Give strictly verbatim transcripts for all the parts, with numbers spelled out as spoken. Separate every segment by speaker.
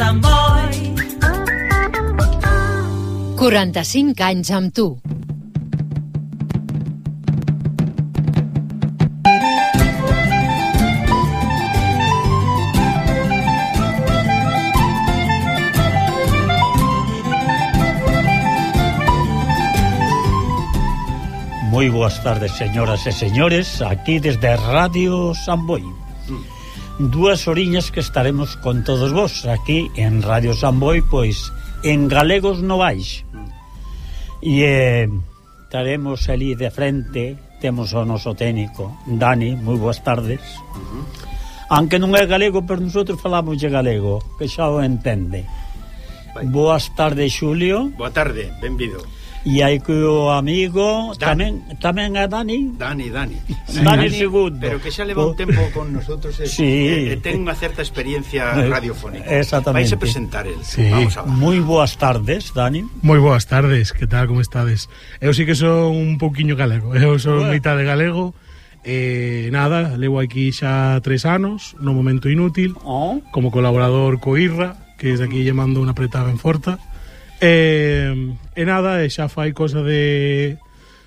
Speaker 1: Samboy.
Speaker 2: quaranta-cinc anys amb tu.
Speaker 3: Moi boas tardes, señoras e señores, aquí desde Radio Samboy. Dúas oriñas que estaremos con todos vos aquí en Radio Samboy, pois en Galegos Novais. E eh, estaremos ali de frente, temos o noso técnico Dani, moi boas tardes. Uh-huh. Aunque non é galego, pero nosotros falamos de galego, que xa o entende. Vai. Boas tardes, Xulio.
Speaker 4: Boa tarde, benvido.
Speaker 3: E hai que o amigo tamén tamén é Dani.
Speaker 4: Dani, Dani.
Speaker 3: Sí. Dani segundo.
Speaker 4: Pero que xa leva un tempo con nosotros e,
Speaker 3: sí.
Speaker 4: e, e ten unha certa experiencia radiofónica.
Speaker 3: Exactamente.
Speaker 4: Vais a presentar el.
Speaker 5: Sí.
Speaker 4: Vamos a ver.
Speaker 3: Moi boas tardes, Dani.
Speaker 5: Moi boas tardes, que tal, como estades? Eu sí que son un pouquiño galego. Eu son bueno. mitad de galego. E eh, nada, levo aquí xa tres anos no Momento Inútil, oh. como colaborador co Irra, que desde aquí lle mando unha apretada ben forta. E, e nada, e xa fai cosa de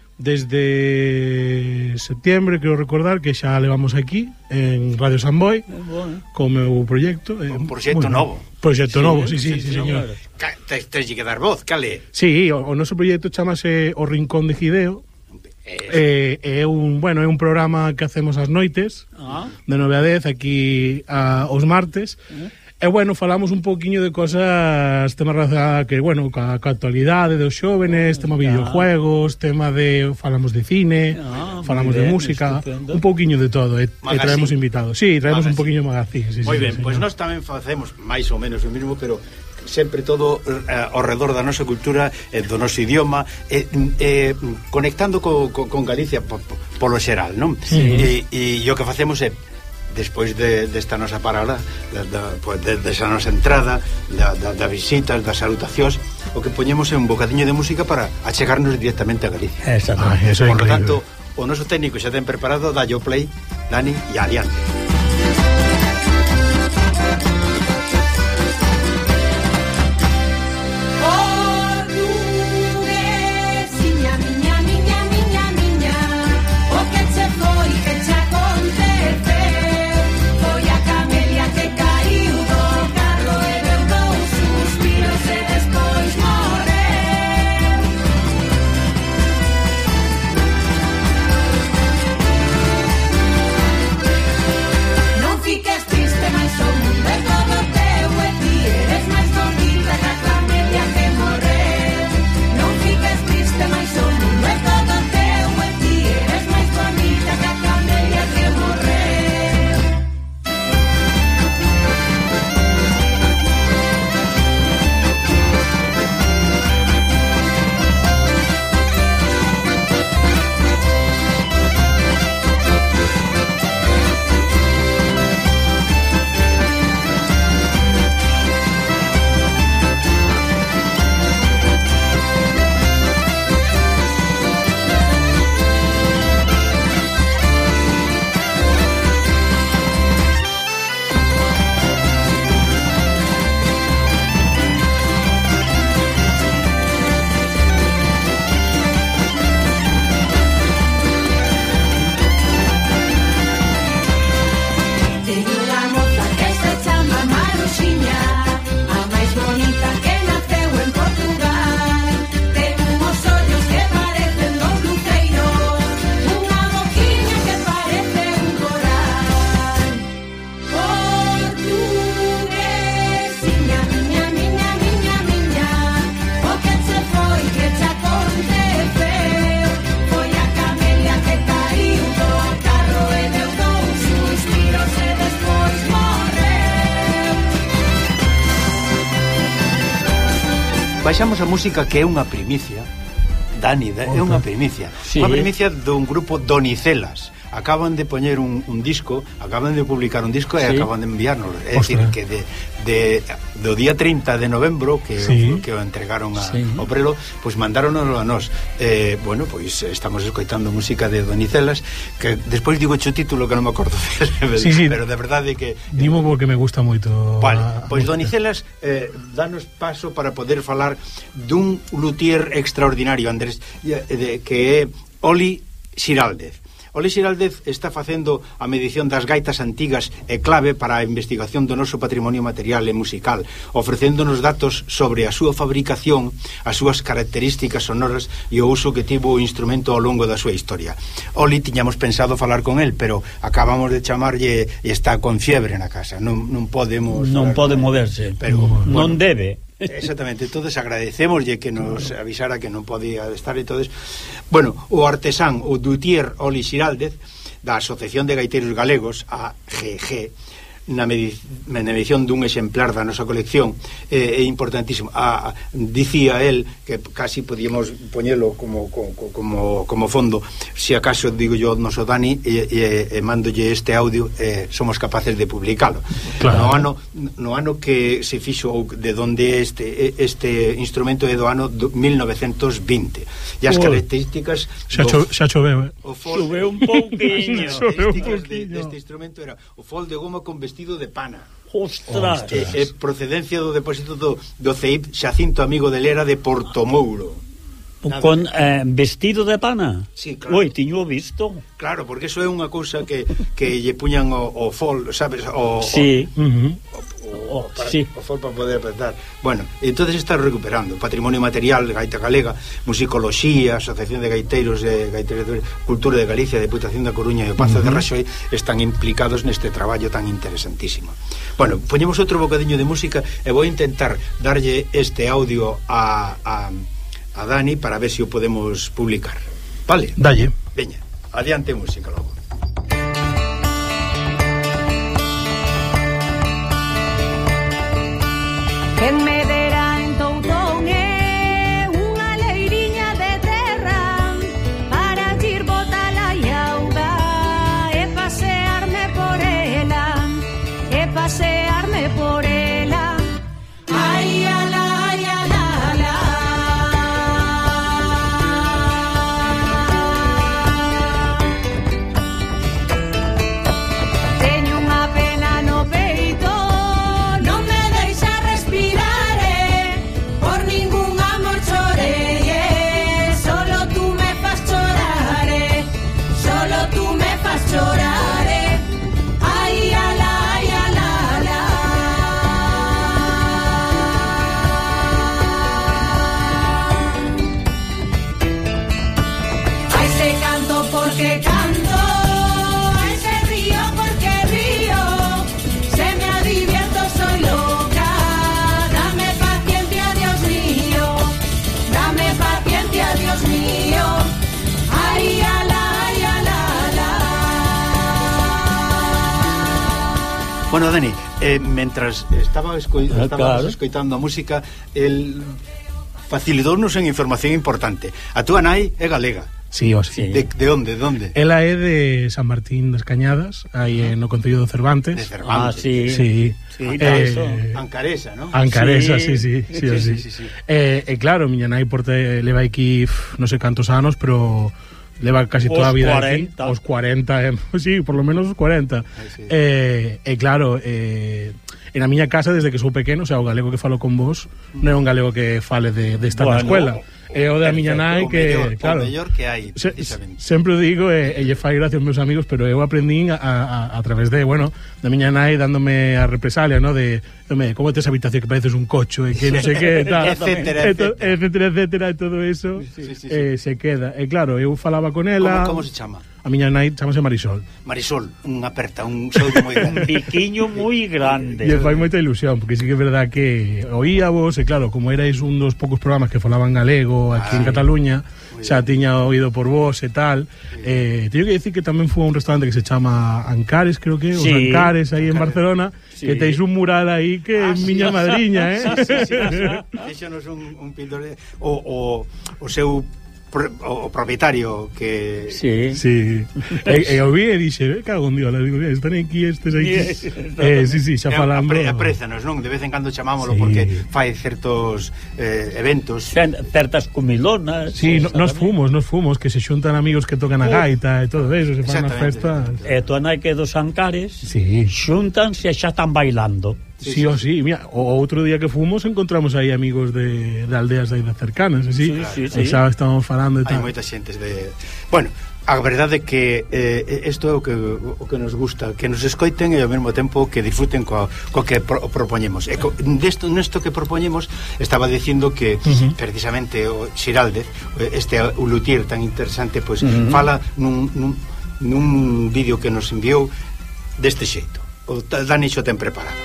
Speaker 5: desde septiembre, creo recordar, que xa levamos aquí en Radio Samboy co meu proxecto.
Speaker 4: Un proxecto bueno, novo.
Speaker 5: Proxecto
Speaker 4: sí,
Speaker 5: novo, sí, sí, sí, sí señor.
Speaker 4: Tens que dar voz, cale.
Speaker 5: Sí, o, o noso proxecto chamase O Rincón de Gideo. É eh, un, bueno, é un programa que hacemos as noites, ah. de nove a dez aquí a, os martes. Uh-huh. E, bueno, falamos un poquinho de cosas, tema relacionada que, bueno, ca, ca actualidade dos xóvenes, tema videojuegos, tema de, falamos de cine, ah, falamos bien, de música, estupendo. Un poquinho de todo, e, e traemos invitados. Sí, traemos magazine. Un poquinho de magazine. Sí,
Speaker 4: moi
Speaker 5: sí,
Speaker 4: ben, sí, pois pues nós tamén facemos máis ou menos o mesmo, pero sempre todo uh, ao redor da nosa cultura e do noso idioma e, e, conectando co, co, con Galicia po, po, polo xeral, non? Sí. E, e o que facemos é despois de, desta nosa parada da, da, pues, de, desa nosa entrada da, da, da visitas, das salutacións, o que poñemos é un bocadiño de música para achegarnos directamente a Galicia.
Speaker 3: Exactamente.
Speaker 5: Ah,
Speaker 4: por lo tanto, o noso técnico xa ten preparado, dallo play, Dani, e adiante. Baixamos a música que é unha primicia, Dani, é unha primicia. Sí. Unha primicia dun grupo Donicelas. acaban de poñer un, un disco, acaban de publicar un disco e
Speaker 3: sí.
Speaker 4: acaban de enviarnos, é dicir, que de, de, do día trinta de novembro que, sí. o, que o entregaron a, sí. ao Prelo, pois mandáronos a nós. Eh, bueno, pois estamos escoitando música de Donicelas, que despois digo o título que non me acordo de,
Speaker 5: sí, sí.
Speaker 4: pero de verdade que...
Speaker 5: Dimo porque me gusta moito.
Speaker 4: Vale, pois Donicelas eh, danos paso para poder falar dun luthier extraordinario, Andrés, de, que é Oli Xiraldez. Oli Xiraldez está facendo a medición das gaitas antigas e clave para a investigación do noso patrimonio material e musical, ofrecéndonos datos sobre a súa fabricación, as súas características sonoras e o uso que tivo o instrumento ao longo da súa historia. Oli, tiñamos pensado falar con el, pero acabamos de chamarlle e está con fiebre na casa. Non, non podemos...
Speaker 3: Non pode moverse,
Speaker 4: pero
Speaker 3: bueno, non debe.
Speaker 4: Exactamente, entonces agradecémoslle que nos avisara que non podía estar e todos. Bueno, o artesán, o luthier Oli Xiraldez da Asociación de Gaiteiros Galegos, a G G, na, medic na medición dun exemplar da nosa colección, é, é importantísimo. A, a, dicía el que casi podíamos poñelo como, como, como, como fondo, se si acaso digo yo noso Dani e, e, e mandolle este audio, e somos capaces de publicalo. Claro. No ano, no ano que se fixo, ou de donde este este instrumento é do ano mil novecientos vinte, e as características
Speaker 5: xa, cho, xa choveu, eh?
Speaker 3: Choveu un pouquinho.
Speaker 4: As características de, deste instrumento era o fol de goma con vestido de pana.
Speaker 3: Ostras.
Speaker 4: É, é procedencia do depósito do, do C I P Xacinto Amigo de Lera de Portomouro.
Speaker 3: Con eh, vestido de pana?
Speaker 4: Sí, claro.
Speaker 3: Oi, tiño visto.
Speaker 4: Claro, porque eso é unha cousa que, que lle puñan o, o fol, sabes? O,
Speaker 3: sí.
Speaker 4: O,
Speaker 3: uh -huh.
Speaker 4: o, o, para,
Speaker 3: sí.
Speaker 4: o fol para poder apretar. Bueno, entonces está recuperando patrimonio material, gaita galega, musicoloxía, Asociación de Gaiteiros de Gaiteiros de Cultura de Galicia, Deputación da Coruña e o Pazo uh -huh. de Raxoi están implicados neste traballo tan interesantísimo. Bueno, poñemos outro bocadiño de música e vou intentar darlle este audio a... a a Dani para ver se si o podemos publicar. Vale?
Speaker 5: Dalle.
Speaker 4: Veña, adiante música logo.
Speaker 1: En Medera, en Toutón, é unha leiriña de terra para ir botar a iauga e pasearme por ela, e pasearme por ela. Ai, ala, ai, ala, ala. Teño unha pena no peito, non me deixa respirar, eh, por ningún amor chorei, eh, solo tú me fas chorar, eh, solo tú me fas chorar, eh. Ai, ala, ai, ala, ala. Ai, se canto porque canto, ai, se río porque río, se me adivierto soy loca. Dame paciencia, Dios mío, dame paciencia, Dios mío. Ay, ala, ay, ala, ala.
Speaker 4: Bueno, Dani, eh, mentras estaba esco
Speaker 3: Ah,
Speaker 4: estábamos
Speaker 3: claro.
Speaker 4: escoitando a música, el facilitounos en información importante. A túa nai é galega.
Speaker 5: Sí, o sí.
Speaker 3: Sí.
Speaker 4: De, de onde, de onde?
Speaker 5: Ela é de San Martín das Cañadas, aí uh -huh. no Concello de Cervantes.
Speaker 4: De Cervantes.
Speaker 3: Ah, sí.
Speaker 5: Sí.
Speaker 3: Sí,
Speaker 5: eh,
Speaker 4: Ancaresa, ¿no?
Speaker 5: Ancaresa,
Speaker 3: Sí.
Speaker 5: sí, sí, sí, sí,
Speaker 4: Sí,
Speaker 5: sí,
Speaker 4: sí, sí.
Speaker 5: Eh, e claro, miña nai porte leva aquí pf, non sei cantos anos, pero leva casi
Speaker 3: Os
Speaker 5: toda a vida
Speaker 3: cuarenta.
Speaker 5: aquí, os cuarenta, eh, sí, por lo menos os cuarenta.
Speaker 4: Ay, sí.
Speaker 5: Eh, e claro, eh, en a miña casa desde que sou pequeno, o sea, o galego que falo con vos non é un galego que fale de, de estar
Speaker 3: Bueno,
Speaker 5: na escuela. É o da miña nai
Speaker 4: O
Speaker 5: que,
Speaker 4: mellor,
Speaker 5: claro,
Speaker 4: o mellor que hai,
Speaker 5: se,
Speaker 4: precisamente.
Speaker 5: sempre o digo e, e lle fai gracia aos meus amigos, pero eu aprendín a, a, a través de, bueno, da miña nai dándome a represalia, ¿no? De, home, como tes habitación que pareces un cocho e que non sei que, tal,
Speaker 4: Etcétera,
Speaker 5: e to-
Speaker 4: etcétera.
Speaker 5: etcétera, etcétera, e todo eso
Speaker 4: Sí, sí, sí,
Speaker 5: eh, se queda. E claro, eu falaba con ela.
Speaker 4: Como, como se chama?
Speaker 5: A miña nai chamase Marisol.
Speaker 4: Marisol, unha aperta, un soldo moi
Speaker 3: Un
Speaker 4: grande.
Speaker 3: biquiño moi grande.
Speaker 5: E fai moita ilusión, porque sí que é verdad que oíavos, e claro, como erais un dos poucos programas que falaban galego aquí
Speaker 4: Ay,
Speaker 5: en Cataluña,
Speaker 4: moi
Speaker 5: xa tiña oído por vos e tal. Eh, teño que decir que tamén foi a un restaurante que se chama Ancares, creo que, os
Speaker 3: Sí,
Speaker 5: Ancares aí en
Speaker 4: Ancares.
Speaker 5: Barcelona,
Speaker 3: Sí.
Speaker 5: que teis un mural aí que é
Speaker 4: Ah, sí.
Speaker 5: miña madriña, eh?
Speaker 4: Sí, sí, sí, sí. Déxanos un, un pildore. O, o, o seu o, o propietario que...
Speaker 3: Sí.
Speaker 5: Sí. E, e o vi e dixe, "Ve, cago en Dios", le digo, "Están aquí estes aquí". Eh, sí, sí, xa falando.
Speaker 4: Apre, aprézanos, non? De vez en cando chamámoslo, sí, porque fai certos eh, eventos.
Speaker 3: Certas comilonas.
Speaker 5: Sí, no, nos fumos, nos fumos, que se xuntan amigos que tocan a gaita e todo eso, se fan as festas.
Speaker 3: E tú anai que dos Ancares,
Speaker 5: sí,
Speaker 3: xuntanse e xa están bailando.
Speaker 5: Sí, sí, o sí, mira, o outro día que fumos encontramos aí amigos de, de aldeas aí de cercanas, así,
Speaker 3: sí, sí, sí.
Speaker 5: Xa estábamos falando e tal.
Speaker 4: Hai moitas xentes de... Bueno, a verdade é que eh, isto é o que, o que nos gusta, que nos escoiten e ao mesmo tempo que disfruten co, co que pro, propoñemos. E co, desto, nesto que propoñemos estaba dicindo que uh-huh. precisamente o Xiraldez, este o luthier tan interesante, pois uh-huh. fala nun, nun, nun vídeo que nos enviou deste xeito. O Dani xo ten preparado.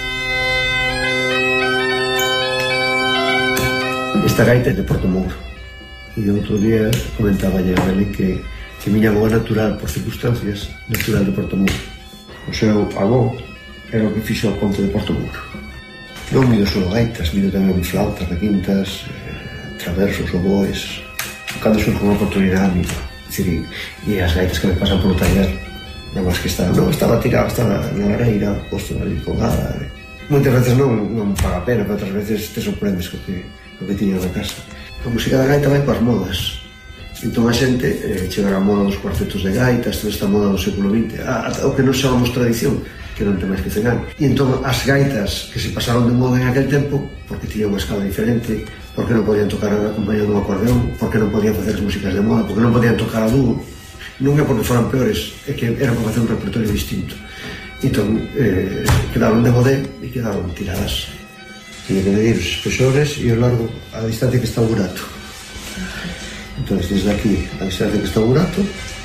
Speaker 6: Esta gaita é de Porto Mouro e outro día comentaba a ele que, que miña avó natural, por circunstancias, natural de Porto Mouro. O seu avó era o que fixo o ponte de Porto Mouro. Non mido só gaitas, mido tamén flautas, requintas, eh, traversos, oboes. Cando surge unha oportunidade, mido. Decir, e as gaitas que me pasan polo taller, non máis que estaba, non, estaba tirada, estaba na lareira, posto ali colgada. Eh. Moitas veces non, non paga pena, pero outras veces te sorprendes co que o que tiña na casa. A música da gaita vai coas modas. Entón a xente eh, chegará a moda dos cuartetos de gaitas, toda esta moda do século vinte, a, a, o que non chamamos tradición, que non ten máis que cen anos. E entón as gaitas que se pasaron de moda en aquel tempo, porque tiñan unha escala diferente, porque non podían tocar acompañado dun acordeón, porque non podían facer as músicas de moda, porque non podían tocar a dúo, non é porque foran peores, é que era para facer un repertorio distinto. Entón eh, quedaron de modé e quedaron tiradas. Tiene que medir os espesores e o largo a distancia que está o burato. Entón, desde aquí a distancia que está o burato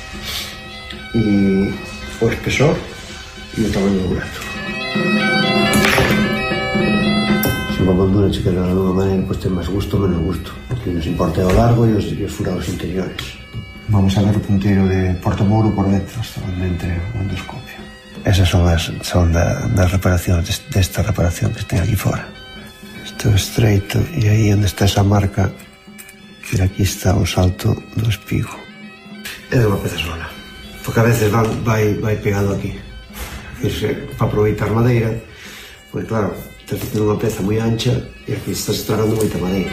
Speaker 6: e o espesor e o tamaño do burato. Se unha moldura che queda de alguma maneira, pois ten máis gusto ou menos gusto. O que nos importa é o largo e os, e os furados interiores. Vamos a ver o punteiro de Porto Mouro por detrás, onde entre o endoscopio. Esas son as son da, das reparacións, desta reparación que ten aquí fora. Isto é estreito e aí onde está esa marca, que aquí está o salto do espigo. É de unha peza sola, porque a veces vai, vai, vai pegado aquí. Para aproveitar madeira, pois claro, estás facendo unha peza moi ancha e aquí estás estragando moita madeira.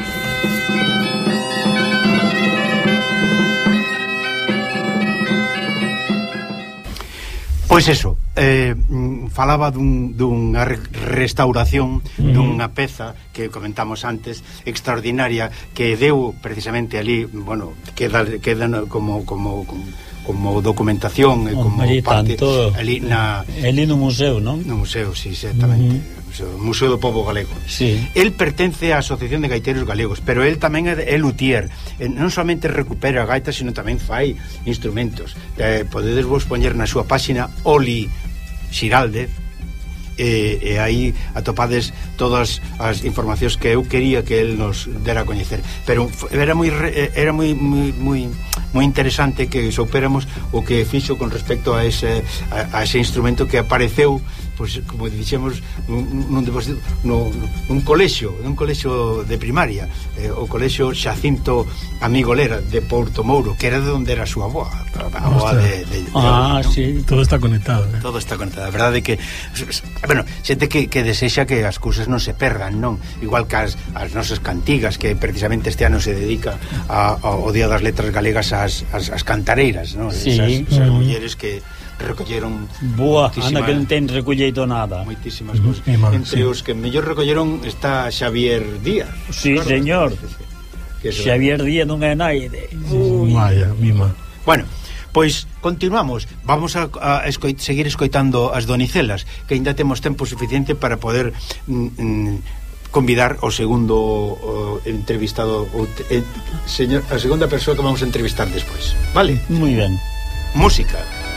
Speaker 4: Pois eso, eh, falaba dun, dunha restauración uh-huh. dunha peza que comentamos antes, extraordinaria, que deu precisamente ali, bueno, queda, queda como, como, como, como documentación e como
Speaker 3: Hombre,
Speaker 4: parte
Speaker 3: tanto,
Speaker 4: ali na...
Speaker 3: Ali no museo, non?
Speaker 4: No museo, sí, exactamente. Uh-huh. O Museo do Pobo Galego.
Speaker 3: Sí.
Speaker 4: El pertence á Asociación de Gaiteiros Galegos, pero el tamén é, é luthier. Non somente recupera gaitas, sino tamén fai instrumentos. Eh, podedes vos poñer na súa páxina Oli Xiraldez e, e aí atopades todas as informacións que eu quería que el nos dera a coñecer. Pero era moi era moi moi moi moi interesante que soupéramos o que fixo con respecto a ese a, a ese instrumento que apareceu, pois, como dixemos, nun, nun, nun colexio, nun colexio de primaria, eh, o colexio Xacinto Amigolera de Porto Mouro, que era de onde era a súa avoa, a avoa de, de, de
Speaker 3: Ah,
Speaker 4: ¿no?
Speaker 3: sí,
Speaker 5: todo está conectado, eh?
Speaker 4: Todo está conectado. A verdade é que, bueno, xente que, que desexa que as cousas non se perdan, non? Igual que as, as nosas cantigas, que precisamente este ano se dedica a, ao Día das Letras Galegas ás, ás, ás cantareiras, non?
Speaker 3: Sí.
Speaker 4: Esas, esas mm. mulleres que recolleron
Speaker 3: boa, anda que non ten recolleito nada.
Speaker 4: Moitísimas cousas. Uh -huh. Entre sí. os que mellor recolleron está Xavier Díaz.
Speaker 3: Sí, claro, señor. Que Xavier Díaz non é naide.
Speaker 5: Vaya, mima.
Speaker 4: Bueno, pois continuamos. Vamos a, a escoit, seguir escoitando as donicelas, que ainda temos tempo suficiente para poder mm, convidar o segundo o, entrevistado o, eh, señor, a segunda persoa que vamos a entrevistar despois. Vale?
Speaker 3: Moi ben.
Speaker 4: Música.